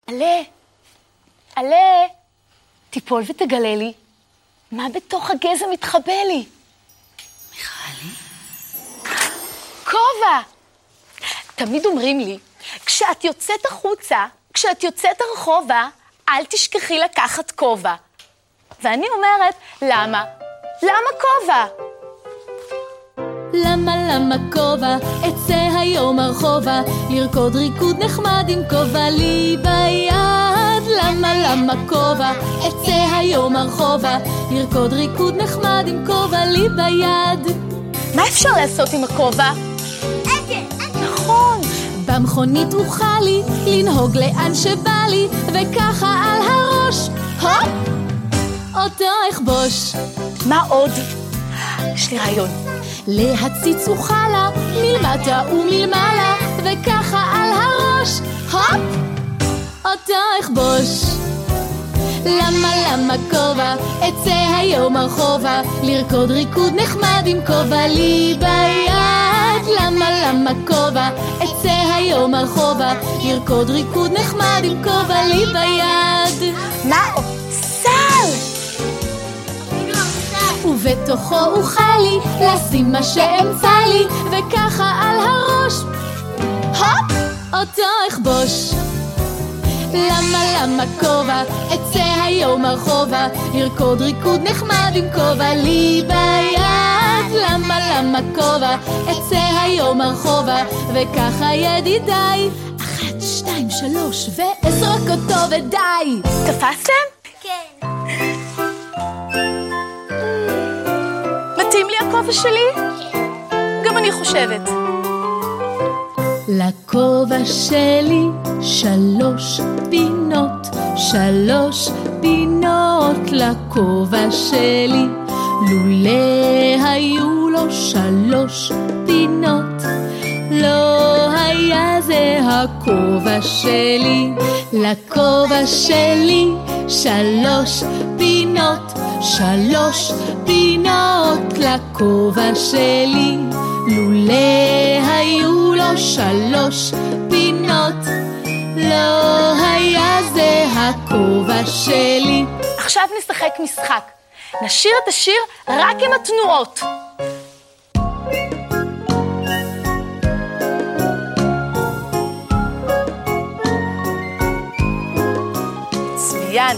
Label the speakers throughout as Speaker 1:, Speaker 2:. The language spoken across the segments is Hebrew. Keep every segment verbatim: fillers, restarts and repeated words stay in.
Speaker 1: עלה, עלה, תיפול ותגלה לי. מה בתוך הגזע מתחבא לי?
Speaker 2: מיכלי?
Speaker 1: כובע! תמיד אומרים לי, כשאת יוצאת החוצה, כשאת יוצאת הרחובה, אל תשכחי לקחת כובע. ואני אומרת, למה? למה כובע?
Speaker 3: למה למה כובע, אצא היום הרחובה, לרקוד ריקוד נחמד עם כובע לי ביד. למה למה כובע, אצא היום הרחובה, לרקוד ריקוד נחמד עם כובע לי ביד.
Speaker 1: מה אפשר לעשות עם הכובע?
Speaker 2: אגל, אגל.
Speaker 1: נכון.
Speaker 3: במכונית אוכל לי, לנהוג לאן שבא לי, וככה על הראש, הופ, אותו אכבוש.
Speaker 1: מה עוד? יש לי רעיון.
Speaker 3: להציץ אוכל לה, מלמטה ומלמעלה, וככה על הראש, הופ, אותו אכבוש. למה למה כובע, אצא היום הרחובה, לרקוד ריקוד נחמד עם כובע לי ביד. למה למה כובע, אצא היום הרחובה, לרקוד ריקוד נחמד עם כובע לי ביד.
Speaker 1: מה עוד? סל!
Speaker 3: ובתוכו אוכל לי, לשים מה שאמצא לי, וככה על הראש, הופ, אותו אכבוש. למה למה כובע, אצא היום הרחובה, לרקוד ריקוד נחמד עם כובע לי ביד. למה למה כובע, אצא היום הרחובה, וככה ידידיי, אחת, שתיים, שלוש, ואזרוק אותו ודי.
Speaker 1: תפסתם?
Speaker 2: כן.
Speaker 1: מתאים לי הכובע שלי? גם אני חושבת.
Speaker 3: לכובע שלי שלוש פינות, שלוש פינות לכובע שלי. לולא היו לו שלוש פינות, לא היה זה הכובע שלי. לכובע שלי שלוש פינות, שלוש פינות לכובע שלי. לולא היו לו שלוש פינות, לא היה זה הכובע שלי.
Speaker 1: עכשיו נשחק משחק. נשיר את השיר רק עם התנועות. מצוין.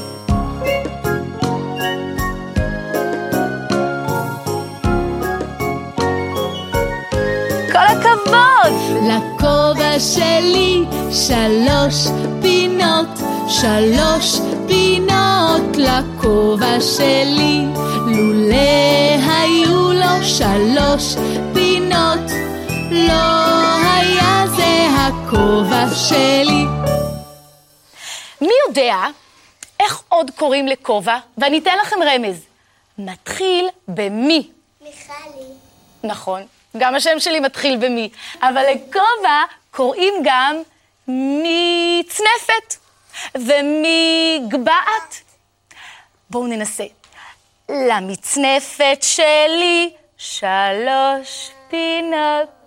Speaker 1: כל הכבוד!
Speaker 3: לכובע שלי שלוש פינות, שלוש פינות לכובע שלי. לולא היו לו שלוש פינות, לא היה זה הכובע שלי.
Speaker 1: מי יודע איך עוד קוראים לכובע? ואני אתן לכם רמז. מתחיל במי.
Speaker 2: מיכלי.
Speaker 1: נכון, גם השם שלי מתחיל במי. אבל לכובע קוראים גם מצנפת ומגבעת. בואו ננסה. למצנפת שלי שלוש פינות.